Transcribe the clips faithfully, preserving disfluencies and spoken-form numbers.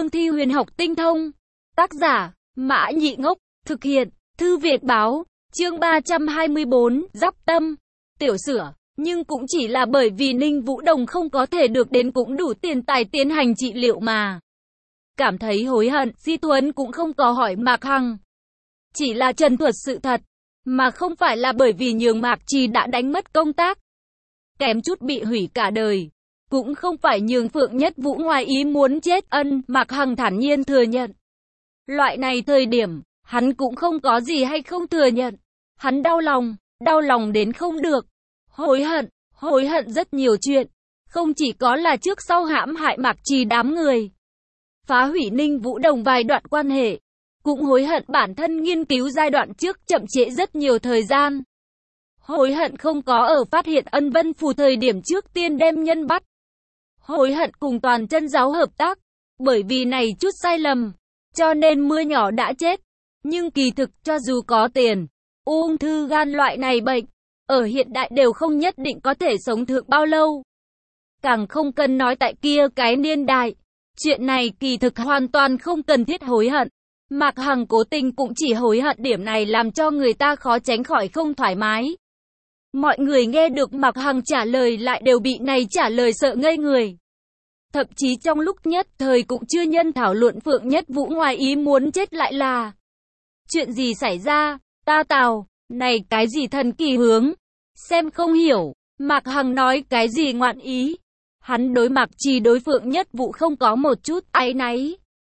cương thi huyền học tinh thông. Tác giả, Mã Nhị Ngốc, thực hiện, Thư Việt Báo, chương ba trăm hai mươi bốn, Dắp Tâm, tiểu sửa. Nhưng cũng chỉ là bởi vì Ninh Vũ Đồng không có thể được đến cũng đủ tiền tài tiến hành trị liệu mà. Cảm thấy hối hận, Di Tuấn cũng không có hỏi Mạc Hằng. Chỉ là trần thuật sự thật, mà không phải là bởi vì nhường Mạc Trì đã đánh mất công tác. Kém chút bị hủy cả đời. Cũng không phải nhường Phượng Nhất Vũ ngoài ý muốn chết ân, Mạc Hằng thản nhiên thừa nhận. Loại này thời điểm, hắn cũng không có gì hay không thừa nhận. Hắn đau lòng, đau lòng đến không được. Hối hận, hối hận rất nhiều chuyện. Không chỉ có là trước sau hãm hại Mạc Trì đám người. Phá hủy Ninh Vũ Đồng vài đoạn quan hệ. Cũng hối hận bản thân nghiên cứu giai đoạn trước chậm trễ rất nhiều thời gian. Hối hận không có ở phát hiện Ân Vân Phù thời điểm trước tiên đem nhân bắt. Hối hận cùng toàn chân giáo hợp tác. Bởi vì này chút sai lầm. Cho nên mưa nhỏ đã chết. Nhưng kỳ thực cho dù có tiền, ung thư gan loại này bệnh, ở hiện đại đều không nhất định có thể sống thượng bao lâu. Càng không cần nói tại kia cái niên đại. Chuyện này kỳ thực hoàn toàn không cần thiết hối hận. Mạc Hằng cố tình cũng chỉ hối hận điểm này làm cho người ta khó tránh khỏi không thoải mái. Mọi người nghe được Mạc Hằng trả lời lại đều bị này trả lời sợ ngây người. Thậm chí trong lúc nhất thời cũng chưa nhân thảo luận Phượng Nhất Vũ ngoài ý muốn chết lại là. Chuyện gì xảy ra, ta tào, này cái gì thần kỳ hướng. Xem không hiểu, Mạc Hằng nói cái gì ngoạn ý. Hắn đối Mạc Trì đối Phượng Nhất Vũ không có một chút áy náy.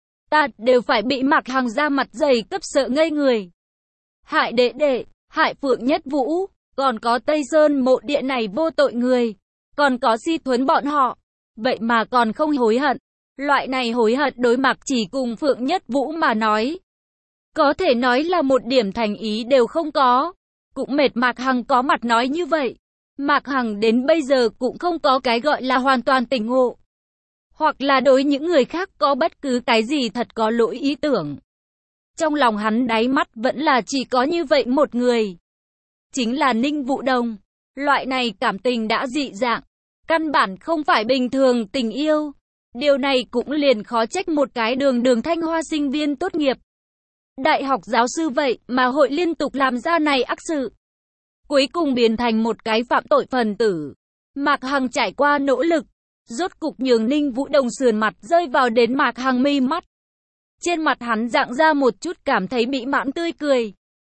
Ta đều phải bị Mạc Hằng ra mặt dày cấp sợ ngây người. Hại đệ đệ, hại Phượng Nhất Vũ, còn có Tây Sơn mộ địa này vô tội người, còn có Di Thuấn bọn họ. Vậy mà còn không hối hận. Loại này hối hận đối Mạc Trì cùng Phượng Nhất Vũ mà nói. Có thể nói là một điểm thành ý đều không có. Cũng mệt Mạc Hằng có mặt nói như vậy. Mạc Hằng đến bây giờ cũng không có cái gọi là hoàn toàn tỉnh ngộ. Hoặc là đối những người khác có bất cứ cái gì thật có lỗi ý tưởng. Trong lòng hắn đáy mắt vẫn là chỉ có như vậy một người. Chính là Ninh Vũ Đồng. Loại này cảm tình đã dị dạng. Căn bản không phải bình thường tình yêu. Điều này cũng liền khó trách một cái đường đường Thanh Hoa sinh viên tốt nghiệp. Đại học giáo sư vậy mà hội liên tục làm ra này ác sự. Cuối cùng biến thành một cái phạm tội phần tử. Mạc Hằng trải qua nỗ lực. Rốt cục nhường Ninh Vũ Đồng sườn mặt rơi vào đến Mạc Hằng mi mắt. Trên mặt hắn dạng ra một chút cảm thấy mỹ mãn tươi cười.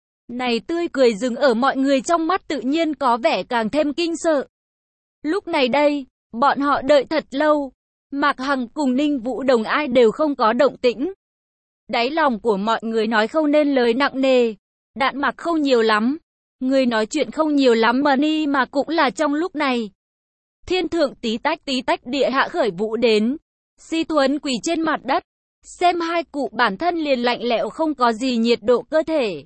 Này tươi cười dừng ở mọi người trong mắt tự nhiên có vẻ càng thêm kinh sợ. Lúc này đây, bọn họ đợi thật lâu. Mạc Hằng cùng Ninh Vũ Đồng ai đều không có động tĩnh. Đáy lòng của mọi người nói không nên lời nặng nề. Đạn Mạc không nhiều lắm. Người nói chuyện không nhiều lắm mà ni mà cũng là trong lúc này. Thiên thượng tí tách tí tách địa hạ khởi vũ đến. Di Thuấn quỳ trên mặt đất. Xem hai cụ bản thân liền lạnh lẽo không có gì nhiệt độ cơ thể.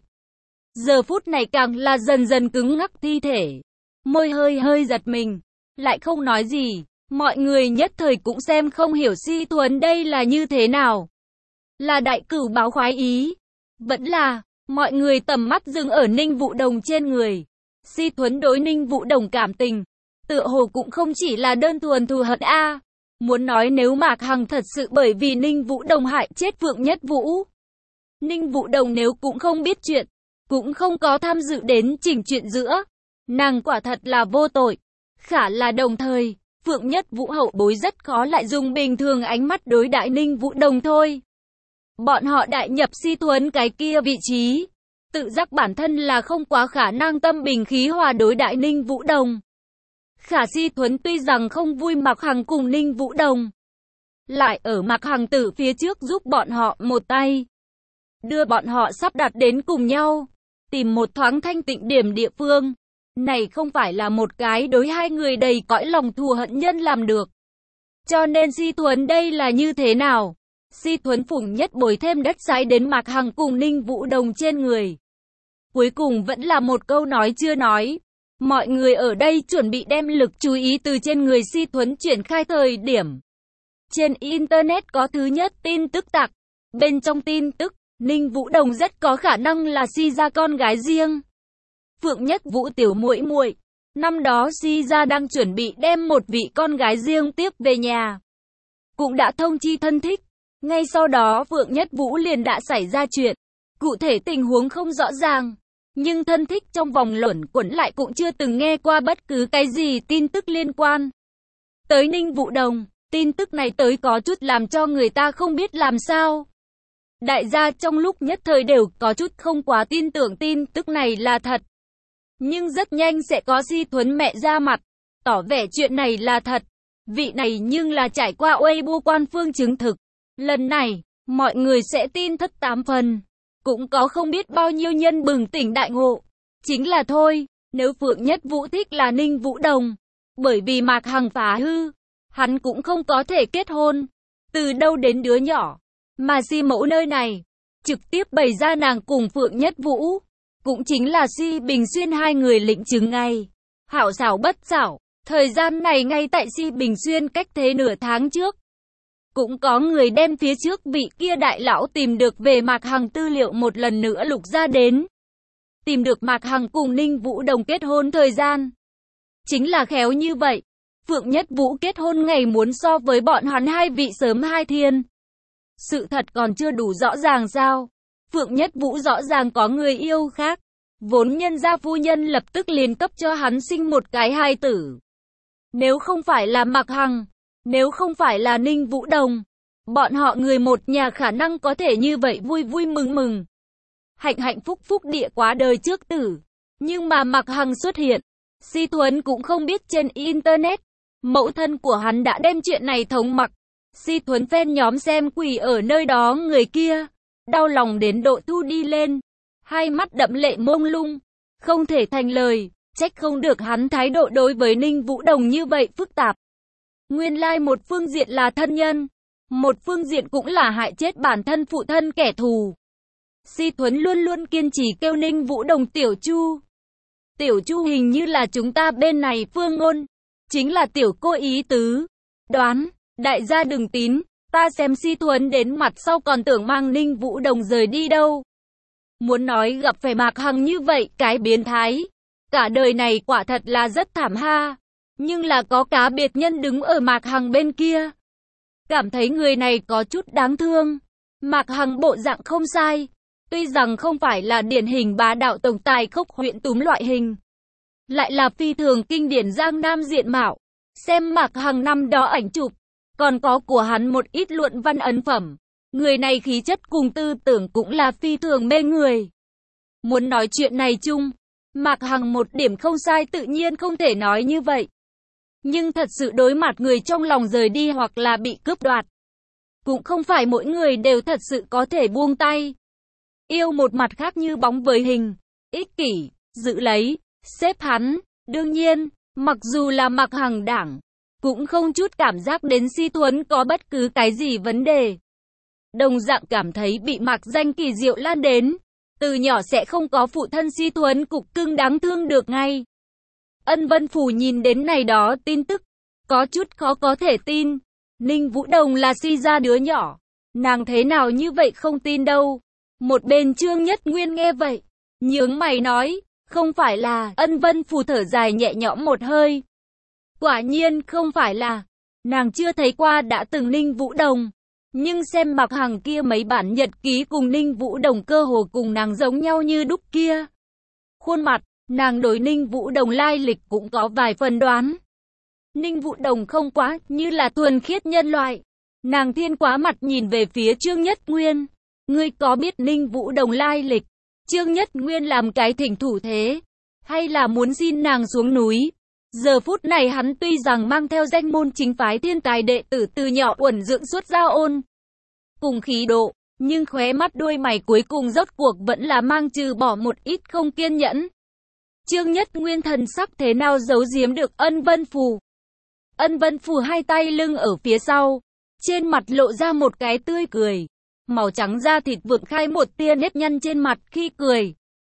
Giờ phút này càng là dần dần cứng ngắc thi thể. Môi hơi hơi giật mình. Lại không nói gì. Mọi người nhất thời cũng xem không hiểu Di Thuấn đây là như thế nào. Là đại cửu báo khoái ý. Vẫn là, mọi người tầm mắt dừng ở Ninh Vũ Đồng trên người. Di Thuấn đối Ninh Vũ Đồng cảm tình. Tựa hồ cũng không chỉ là đơn thuần thù hận a. À. Muốn nói nếu Mạc Hằng thật sự bởi vì Ninh Vũ Đồng hại chết Phượng Nhất Vũ. Ninh Vũ Đồng nếu cũng không biết chuyện. Cũng không có tham dự đến chỉnh chuyện giữa. Nàng quả thật là vô tội. Khả là đồng thời, Phượng Nhất Vũ hậu bối rất khó lại dùng bình thường ánh mắt đối đại Ninh Vũ Đồng thôi. Bọn họ đại nhập Di Thuấn cái kia vị trí. Tự giác bản thân là không quá khả năng tâm bình khí hòa đối đại Ninh Vũ Đồng. Khả Di Thuấn tuy rằng không vui Mạc Hằng cùng Ninh Vũ Đồng. Lại ở Mạc Hằng tử phía trước giúp bọn họ một tay. Đưa bọn họ sắp đặt đến cùng nhau. Tìm một thoáng thanh tịnh điểm địa phương. Này không phải là một cái đối hai người đầy cõi lòng thù hận nhân làm được. Cho nên Di Thuấn đây là như thế nào? Di Thuấn phủng nhất bồi thêm đất sái đến Mạc Hằng cùng Ninh Vũ Đồng trên người. Cuối cùng vẫn là một câu nói chưa nói. Mọi người ở đây chuẩn bị đem lực chú ý từ trên người Di Thuấn chuyển khai thời điểm. Trên Internet có thứ nhất tin tức tặc. Bên trong tin tức, Ninh Vũ Đồng rất có khả năng là Di gia con gái riêng. Phượng Nhất Vũ tiểu muội muội. Năm đó Di gia đang chuẩn bị đem một vị con gái riêng tiếp về nhà. Cũng đã thông chi thân thích. Ngay sau đó Phượng Nhất Vũ liền đã xảy ra chuyện. Cụ thể tình huống không rõ ràng, nhưng thân thích trong vòng luẩn quẩn lại cũng chưa từng nghe qua bất cứ cái gì tin tức liên quan tới Ninh Vũ Đồng. Tin tức này tới có chút làm cho người ta không biết làm sao. Đại gia trong lúc nhất thời đều có chút không quá tin tưởng tin tức này là thật. Nhưng rất nhanh sẽ có Si Thuấn mẹ ra mặt, tỏ vẻ chuyện này là thật. Vị này nhưng là trải qua Weibo quan phương chứng thực. Lần này, mọi người sẽ tin thất tám phần. Cũng có không biết bao nhiêu nhân bừng tỉnh đại ngộ. Chính là thôi, nếu Phượng Nhất Vũ thích là Ninh Vũ Đồng, bởi vì Mạc Hằng phá hư, hắn cũng không có thể kết hôn. Từ đâu đến đứa nhỏ, mà Si Mẫu nơi này, trực tiếp bày ra nàng cùng Phượng Nhất Vũ. Cũng chính là Si Bình Xuyên hai người lĩnh chứng ngay. Hảo xảo bất xảo, thời gian này ngay tại Si Bình Xuyên cách thế nửa tháng trước. Cũng có người đem phía trước vị kia đại lão tìm được về Mạc Hằng tư liệu một lần nữa lục ra đến. Tìm được Mạc Hằng cùng Ninh Vũ Đồng kết hôn thời gian. Chính là khéo như vậy. Phượng Nhất Vũ kết hôn ngày muốn so với bọn hắn hai vị sớm hai thiên. Sự thật còn chưa đủ rõ ràng sao? Phượng Nhất Vũ rõ ràng có người yêu khác. Vốn nhân gia phu nhân lập tức liền cấp cho hắn sinh một cái hài tử. Nếu không phải là Mạc Hằng, nếu không phải là Ninh Vũ Đồng, bọn họ người một nhà khả năng có thể như vậy vui vui mừng mừng. Hạnh hạnh phúc phúc địa quá đời trước tử. Nhưng mà Mạc Hằng xuất hiện, Si Thuấn cũng không biết trên Internet. Mẫu thân của hắn đã đem chuyện này thống mặc. Si Thuấn fan nhóm xem quỷ ở nơi đó người kia. Đau lòng đến độ thu đi lên. Hai mắt đẫm lệ mông lung. Không thể thành lời. Trách không được hắn thái độ đối với Ninh Vũ Đồng như vậy phức tạp. Nguyên lai like một phương diện là thân nhân. Một phương diện cũng là hại chết bản thân phụ thân kẻ thù. Si Thuấn luôn luôn kiên trì kêu Ninh Vũ Đồng Tiểu Chu. Tiểu Chu hình như là chúng ta bên này phương ngôn. Chính là tiểu cô ý tứ. Đoán, đại gia đừng tín. Ta xem Si Thuấn đến mặt sau còn tưởng mang Ninh Vũ Đồng rời đi đâu. Muốn nói gặp phải Mạc Hằng như vậy cái biến thái. Cả đời này quả thật là rất thảm ha. Nhưng là có cá biệt nhân đứng ở Mạc Hằng bên kia. Cảm thấy người này có chút đáng thương. Mạc Hằng bộ dạng không sai. Tuy rằng không phải là điển hình bá đạo tổng tài khốc huyện túm loại hình. Lại là phi thường kinh điển Giang Nam diện mạo. Xem Mạc Hằng năm đó ảnh chụp. Còn có của hắn một ít luận văn ấn phẩm. Người này khí chất cùng tư tưởng cũng là phi thường mê người. Muốn nói chuyện này chung, Mạc Hằng một điểm không sai tự nhiên không thể nói như vậy. Nhưng thật sự đối mặt người trong lòng rời đi hoặc là bị cướp đoạt. Cũng không phải mỗi người đều thật sự có thể buông tay. Yêu một mặt khác như bóng với hình, ích kỷ, giữ lấy, xếp hắn. Đương nhiên, mặc dù là Mạc Hằng đảng, cũng không chút cảm giác đến Si Thuấn có bất cứ cái gì vấn đề. Đồng dạng cảm thấy bị Mạc Danh kỳ diệu lan đến. Từ nhỏ sẽ không có phụ thân Si Thuấn cục cưng đáng thương được ngay. Ân Vân Phủ nhìn đến này đó tin tức, có chút khó có thể tin. Ninh Vũ Đồng là Si ra đứa nhỏ. Nàng thế nào như vậy không tin đâu. Một bên Trương Nhất Nguyên nghe vậy, nhướng mày nói, không phải là. Ân Vân Phủ thở dài nhẹ nhõm một hơi. Quả nhiên không phải là. Nàng chưa thấy qua đã từng Ninh Vũ Đồng. Nhưng xem Mạc Hằng kia mấy bản nhật ký cùng Ninh Vũ Đồng cơ hồ cùng nàng giống nhau như đúc kia. Khuôn mặt, nàng đối Ninh Vũ Đồng lai lịch cũng có vài phần đoán. Ninh Vũ Đồng không quá như là thuần khiết nhân loại. Nàng thiên quá mặt nhìn về phía Trương Nhất Nguyên. Ngươi có biết Ninh Vũ Đồng lai lịch? Trương Nhất Nguyên làm cái thỉnh thủ thế. Hay là muốn xin nàng xuống núi? Giờ phút này hắn tuy rằng mang theo danh môn chính phái thiên tài đệ tử từ nhỏ uẩn dưỡng suốt gia ôn. Cùng khí độ, nhưng khóe mắt đuôi mày cuối cùng rốt cuộc vẫn là mang trừ bỏ một ít không kiên nhẫn. Trương Nhất Nguyên thần sắc thế nào giấu giếm được Ân Vân Phù. Ân Vân Phù hai tay lưng ở phía sau, trên mặt lộ ra một cái tươi cười. Màu trắng da thịt vượng khai một tia nếp nhăn trên mặt khi cười.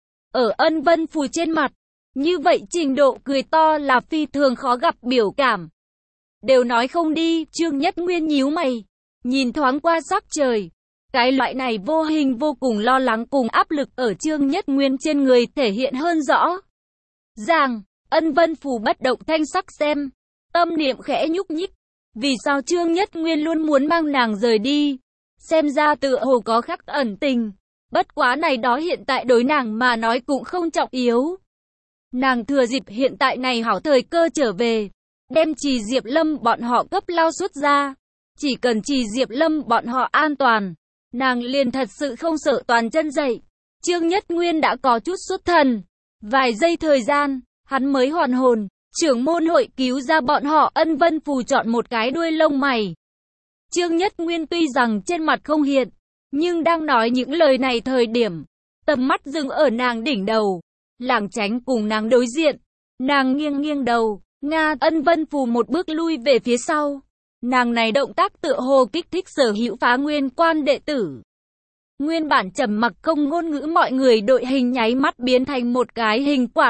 Ở Ân Vân Phù trên mặt, như vậy trình độ cười to là phi thường khó gặp biểu cảm. Đều nói không đi, Trương Nhất Nguyên nhíu mày, nhìn thoáng qua sắc trời. Cái loại này vô hình vô cùng lo lắng cùng áp lực ở Trương Nhất Nguyên trên người thể hiện hơn rõ ràng. Ân Vân Phù bất động thanh sắc xem, tâm niệm khẽ nhúc nhích. Vì sao Trương Nhất Nguyên luôn muốn mang nàng rời đi? xem ra tựa hồ có khắc ẩn tình. Bất quá này đó hiện tại đối nàng mà nói cũng không trọng yếu. Nàng thừa dịp hiện tại này hảo thời cơ trở về, đem Trì Diệp Lâm bọn họ cấp lao xuất ra. Chỉ cần Trì Diệp Lâm bọn họ an toàn, nàng liền thật sự không sợ toàn chân dậy. Trương Nhất Nguyên đã có chút xuất thần. Vài giây thời gian, hắn mới hoàn hồn. Trưởng môn hội cứu ra bọn họ. Ân Vân Phù chọn một cái đuôi lông mày. Trương Nhất Nguyên tuy rằng trên mặt không hiện, nhưng đang nói những lời này thời điểm, tầm mắt dừng ở nàng đỉnh đầu. Lảng tránh cùng nàng đối diện. Nàng nghiêng nghiêng đầu. Nga. Ân Vân Phù một bước lui về phía sau. Nàng này động tác tựa hồ kích thích sở hữu Phá Nguyên Quan đệ tử. Nguyên bản trầm mặc không ngôn ngữ mọi người đội hình nháy mắt biến thành một cái hình quạt.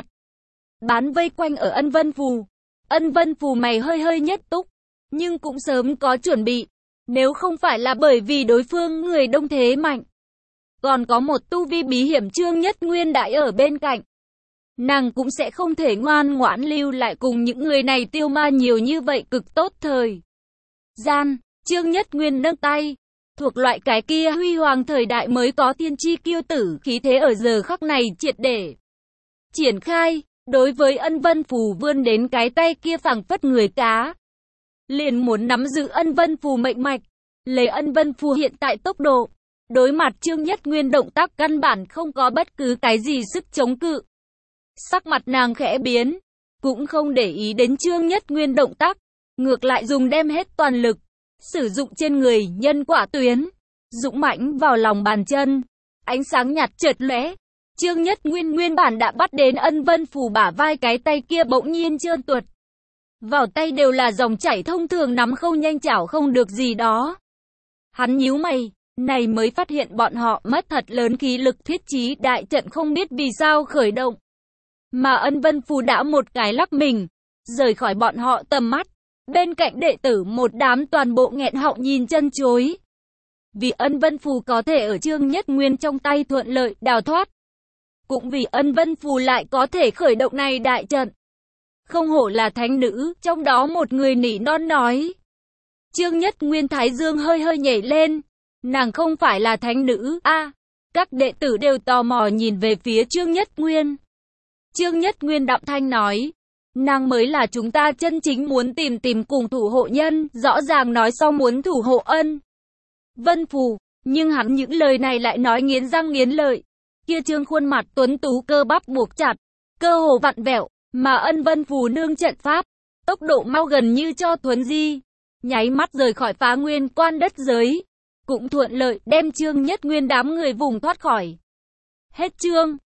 Bán vây quanh ở Ân Vân Phù. Ân Vân Phù mày hơi hơi nhất túc, nhưng cũng sớm có chuẩn bị. Nếu không phải là bởi vì đối phương người đông thế mạnh, còn có một tu vi bí hiểm Trương Nhất Nguyên đại ở bên cạnh, nàng cũng sẽ không thể ngoan ngoãn lưu lại cùng những người này tiêu ma nhiều như vậy cực tốt thời gian. Trương Nhất Nguyên nâng tay, thuộc loại cái kia huy hoàng thời đại mới có tiên tri kiêu tử khí thế ở giờ khắc này triệt để triển khai. Đối với Ân Vân Phù vươn đến cái tay kia phảng phất người cá, liền muốn nắm giữ Ân Vân Phù mệnh mạch. Lấy Ân Vân Phù hiện tại tốc độ, đối mặt Trương Nhất Nguyên động tác căn bản không có bất cứ cái gì sức chống cự. Sắc mặt nàng khẽ biến, cũng không để ý đến Trương Nhất Nguyên động tác, ngược lại dùng đem hết toàn lực, sử dụng trên người nhân quả tuyến, dũng mãnh vào lòng bàn chân. Ánh sáng nhạt chợt lóe, Trương Nhất Nguyên nguyên bản đã bắt đến Ân Vân Phù bả vai cái tay kia bỗng nhiên trơn tuột. Vào tay đều là dòng chảy thông thường nắm không nhanh chảo không được gì đó. Hắn nhíu mày, này mới phát hiện bọn họ mất thật lớn khí lực thiết trí đại trận không biết vì sao khởi động. Mà Ân Vân Phù đã một cái lắc mình, rời khỏi bọn họ tầm mắt. Bên cạnh đệ tử một đám toàn bộ nghẹn họng nhìn chân chối. Vì Ân Vân Phù có thể ở Trương Nhất Nguyên trong tay thuận lợi đào thoát. Cũng vì Ân Vân Phù lại có thể khởi động này đại trận. Không hổ là thánh nữ, trong đó một người nỉ non nói. Trương Nhất Nguyên thái dương hơi hơi nhảy lên. Nàng không phải là thánh nữ, a à, các đệ tử đều tò mò nhìn về phía Trương Nhất Nguyên. Trương Nhất Nguyên đạm thanh nói. Nàng mới là chúng ta chân chính muốn tìm tìm cùng thủ hộ nhân, rõ ràng nói xong muốn thủ hộ Ân Vân Phù, nhưng hắn những lời này lại nói nghiến răng nghiến lợi. Kia trương khuôn mặt tuấn tú cơ bắp buộc chặt, cơ hồ vặn vẹo, mà Ân Vân Phù nương trận pháp, tốc độ mau gần như cho thuấn di, nháy mắt rời khỏi Phá Nguyên Quan đất giới, cũng thuận lợi đem Trương Nhất Nguyên đám người vùng thoát khỏi. Hết chương.